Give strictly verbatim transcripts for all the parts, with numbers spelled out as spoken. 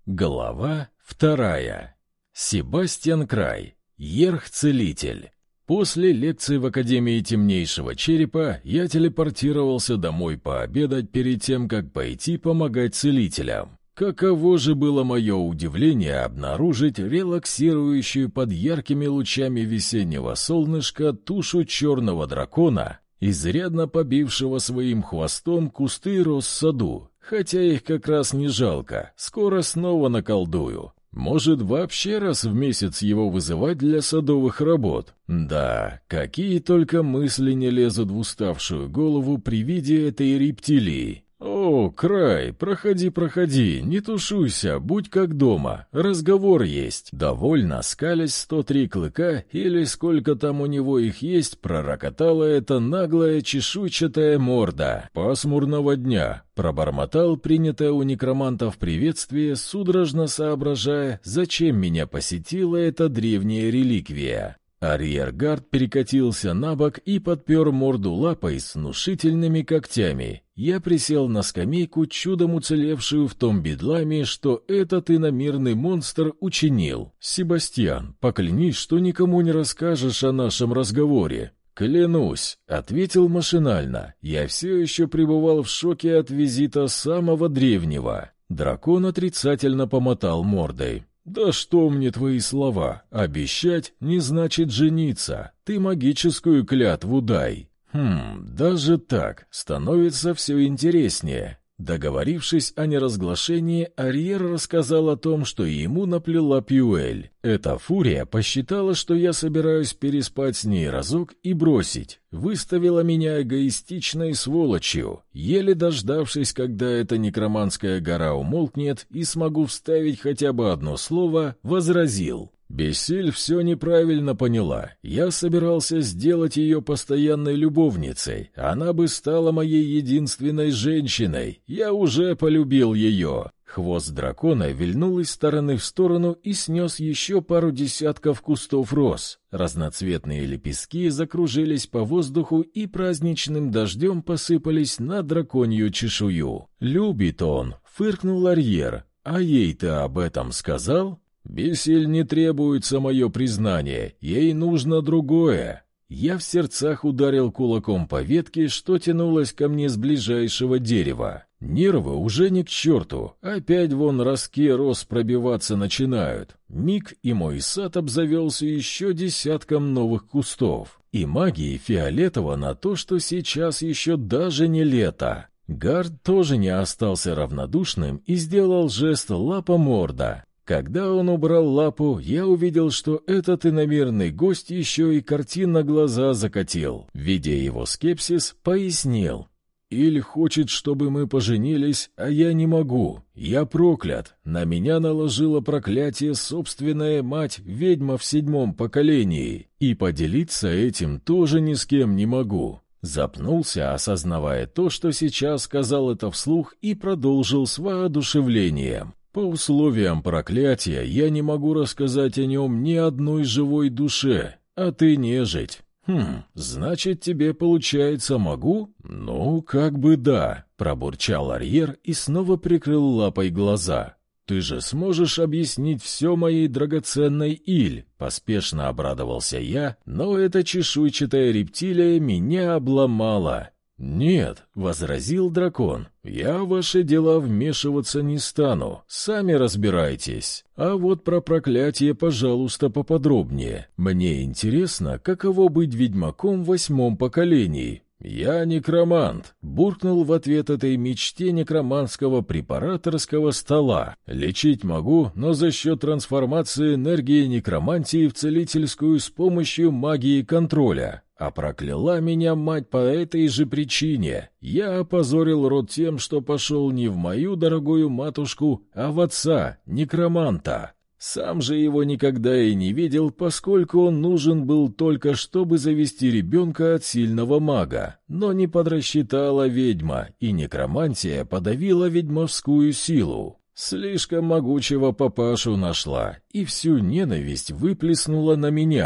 Глава вторая. Себастьян Край. Ерх-целитель. После лекции в Академии Темнейшего Черепа я телепортировался домой пообедать перед тем, как пойти помогать целителям. Каково же было мое удивление обнаружить релаксирующую под яркими лучами весеннего солнышка тушу черного дракона, изрядно побившего своим хвостом кусты роз в саду. Хотя их как раз не жалко, скоро снова наколдую. Может, вообще раз в месяц его вызывать для садовых работ? Да, какие только мысли не лезут в уставшую голову при виде этой рептилии. «О, Край, проходи, проходи, не тушуйся, будь как дома, разговор есть». Довольно скалясь сто три клыка, или сколько там у него их есть, пророкотала эта наглая чешуйчатая морда. «Пасмурного дня», — пробормотал принятое у некромантов приветствие, судорожно соображая, зачем меня посетила эта древняя реликвия. Арьергард перекатился на бок и подпер морду лапой с внушительными когтями. Я присел на скамейку, чудом уцелевшую в том бедламе, что этот иномирный монстр учинил. «Себастьян, поклянись, что никому не расскажешь о нашем разговоре». «Клянусь», — ответил машинально. Я все еще пребывал в шоке от визита самого древнего. Дракон отрицательно помотал мордой. «Да что мне твои слова? Обещать не значит жениться. Ты магическую клятву дай». «Хм, даже так. Становится все интереснее». Договорившись о неразглашении, Арьер рассказал о том, что ему наплела Пьюэль. Эта фурия посчитала, что я собираюсь переспать с ней разок и бросить. Выставила меня эгоистичной сволочью, еле дождавшись, когда эта некроманская гора умолкнет и смогу вставить хотя бы одно слово, возразил. Бесиль все неправильно поняла. Я собирался сделать ее постоянной любовницей. Она бы стала моей единственной женщиной. Я уже полюбил ее. Хвост дракона вильнул из стороны в сторону и снес еще пару десятков кустов роз. Разноцветные лепестки закружились по воздуху и праздничным дождем посыпались на драконью чешую. «Любит он», — фыркнул Арьер. «А ей ты об этом сказал?» «Бесиль не требуется мое признание, ей нужно другое». Я в сердцах ударил кулаком по ветке, что тянулось ко мне с ближайшего дерева. Нервы уже не к черту, опять вон ростки роз пробиваться начинают. Миг, и мой сад обзавелся еще десятком новых кустов. И магии фиолетово на то, что сейчас еще даже не лето. Гард тоже не остался равнодушным и сделал жест лапа-морда. Когда он убрал лапу, я увидел, что этот иномирный гость еще и картинно глаза закатил. Видя его скепсис, пояснил. «Иль хочет, чтобы мы поженились, а я не могу. Я проклят. На меня наложила проклятие собственная мать, ведьма в седьмом поколении. И поделиться этим тоже ни с кем не могу». Запнулся, осознавая то, что сейчас сказал это вслух, и продолжил с воодушевлением. «По условиям проклятия я не могу рассказать о нем ни одной живой душе, а ты нежить. Хм, значит, тебе, получается, могу?» «Ну, как бы да», — пробурчал Арьер и снова прикрыл лапой глаза. «Ты же сможешь объяснить все моей драгоценной Иль?» — поспешно обрадовался я, но эта чешуйчатая рептилия меня обломала. «Нет», — возразил дракон, — «я в ваши дела вмешиваться не стану, сами разбирайтесь. А вот про проклятие, пожалуйста, поподробнее. Мне интересно, каково быть ведьмаком в восьмом поколении». «Я некромант», — буркнул в ответ этой мечте некроманского препараторского стола. «Лечить могу, но за счет трансформации энергии некромантии в целительскую с помощью магии контроля. А прокляла меня мать по этой же причине. Я опозорил род тем, что пошел не в мою дорогую матушку, а в отца, некроманта. Сам же его никогда и не видел, поскольку он нужен был только, чтобы завести ребенка от сильного мага. Но не подрасчитала ведьма, и некромантия подавила ведьмовскую силу. Слишком могучего папашу нашла, и всю ненависть выплеснула на меня».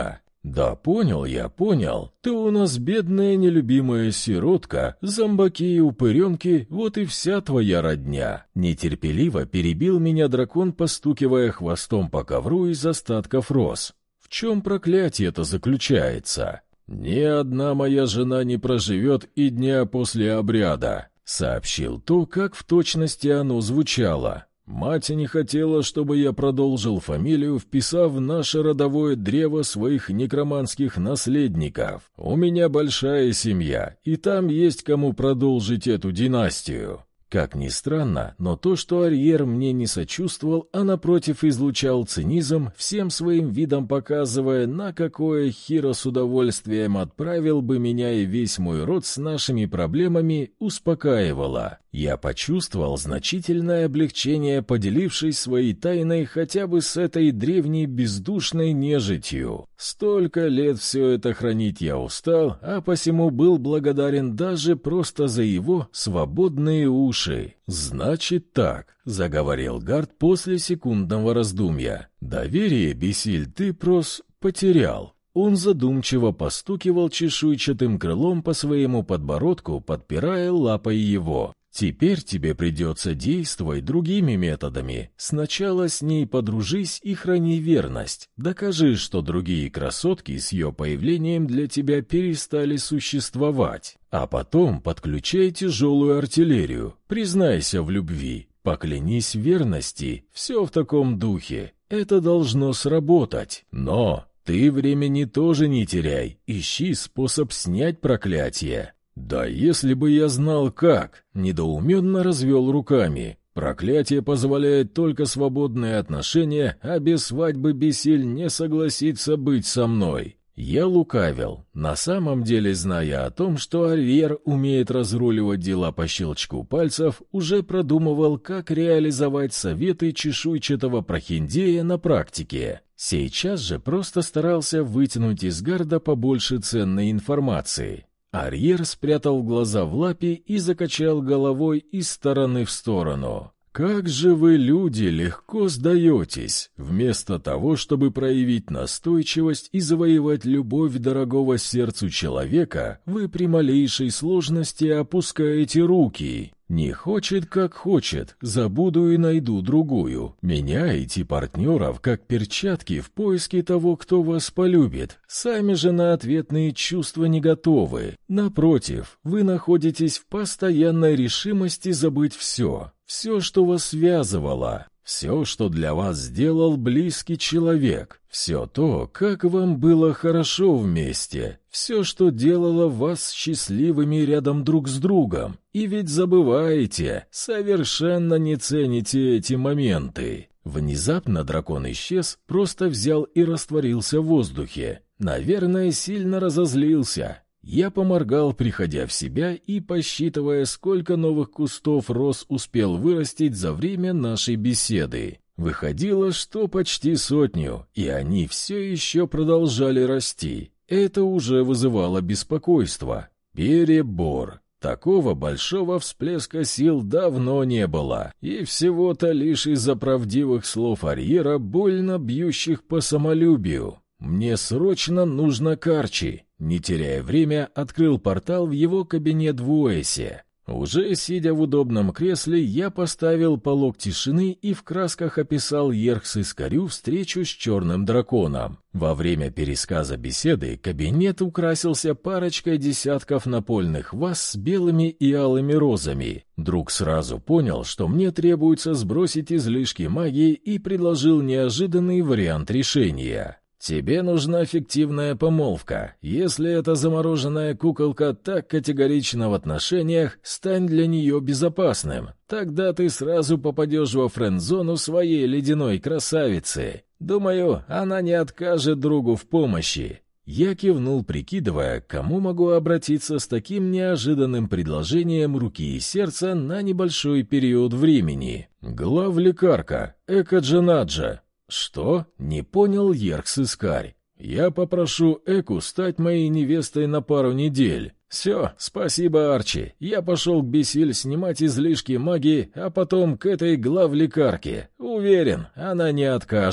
«Да понял я, понял. Ты у нас бедная нелюбимая сиротка, зомбаки и упыренки, вот и вся твоя родня». Нетерпеливо перебил меня дракон, постукивая хвостом по ковру из остатков роз. «В чем проклятие-то заключается?» «Ни одна моя жена не проживет и дня после обряда», — сообщил то, как в точности оно звучало. «Мать не хотела, чтобы я продолжил фамилию, вписав в наше родовое древо своих некроманских наследников. У меня большая семья, и там есть кому продолжить эту династию». Как ни странно, но то, что Арьер мне не сочувствовал, а напротив излучал цинизм, всем своим видом показывая, на какое Хиро с удовольствием отправил бы меня и весь мой род с нашими проблемами, успокаивало. Я почувствовал значительное облегчение, поделившись своей тайной хотя бы с этой древней бездушной нежитью. Столько лет все это хранить я устал, а посему был благодарен даже просто за его свободные уши. «Значит так», — заговорил Гард после секундного раздумья. «Доверие, Бесиль, ты прос потерял». Он задумчиво постукивал чешуйчатым крылом по своему подбородку, подпирая лапой его. «Теперь тебе придется действовать другими методами. Сначала с ней подружись и храни верность. Докажи, что другие красотки с ее появлением для тебя перестали существовать. А потом подключай тяжелую артиллерию. Признайся в любви. Поклянись в верности. Все в таком духе. Это должно сработать. Но ты времени тоже не теряй. Ищи способ снять проклятие». «Да если бы я знал как!» — недоуменно развел руками. «Проклятие позволяет только свободные отношения, а без свадьбы Бесиль не согласится быть со мной». Я лукавил, на самом деле зная о том, что Арьер умеет разруливать дела по щелчку пальцев, уже продумывал, как реализовать советы чешуйчатого прохиндея на практике. Сейчас же просто старался вытянуть из Гарда побольше ценной информации. Арьер спрятал глаза в лапе и закачал головой из стороны в сторону. «Как же вы, люди, легко сдаетесь! Вместо того, чтобы проявить настойчивость и завоевать любовь дорогого сердцу человека, вы при малейшей сложности опускаете руки. Не хочет, как хочет, забуду и найду другую. Меняете партнеров, как перчатки, в поиске того, кто вас полюбит. Сами же на ответные чувства не готовы. Напротив, вы находитесь в постоянной решимости забыть все. Все, что вас связывало, все, что для вас сделал близкий человек, все то, как вам было хорошо вместе, все, что делало вас счастливыми рядом друг с другом. И ведь забываете, совершенно не цените эти моменты». Внезапно дракон исчез, просто взял и растворился в воздухе. Наверное, сильно разозлился. Я поморгал, приходя в себя и посчитывая, сколько новых кустов роз успел вырастить за время нашей беседы. Выходило, что почти сотню, и они все еще продолжали расти. Это уже вызывало беспокойство. Перебор. Такого большого всплеска сил давно не было, и всего-то лишь из-за правдивых слов Арьера, больно бьющих по самолюбию. «Мне срочно нужно к Арчи». Не теряя время, открыл портал в его кабинет в Уэсе. Уже сидя в удобном кресле, я поставил полог тишины и в красках описал Ерхс-Искарю встречу с черным драконом. Во время пересказа беседы кабинет украсился парочкой десятков напольных ваз с белыми и алыми розами. Друг сразу понял, что мне требуется сбросить излишки магии, и предложил неожиданный вариант решения. «Тебе нужна фиктивная помолвка. Если эта замороженная куколка так категорична в отношениях, стань для нее безопасным. Тогда ты сразу попадешь во френд-зону своей ледяной красавицы. Думаю, она не откажет другу в помощи». Я кивнул, прикидывая, к кому могу обратиться с таким неожиданным предложением руки и сердца на небольшой период времени. «Главлекарка, Экаджанаджа». «Что?» — не понял Ерхс-Искарь. «Я попрошу Эку стать моей невестой на пару недель». «Все, спасибо, Арчи. Я пошел к Бесиль снимать излишки магии, а потом к этой главлекарке. Уверен, она не откажет».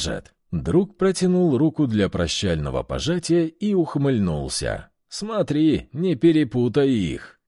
Друг протянул руку для прощального пожатия и ухмыльнулся. «Смотри, не перепутай их».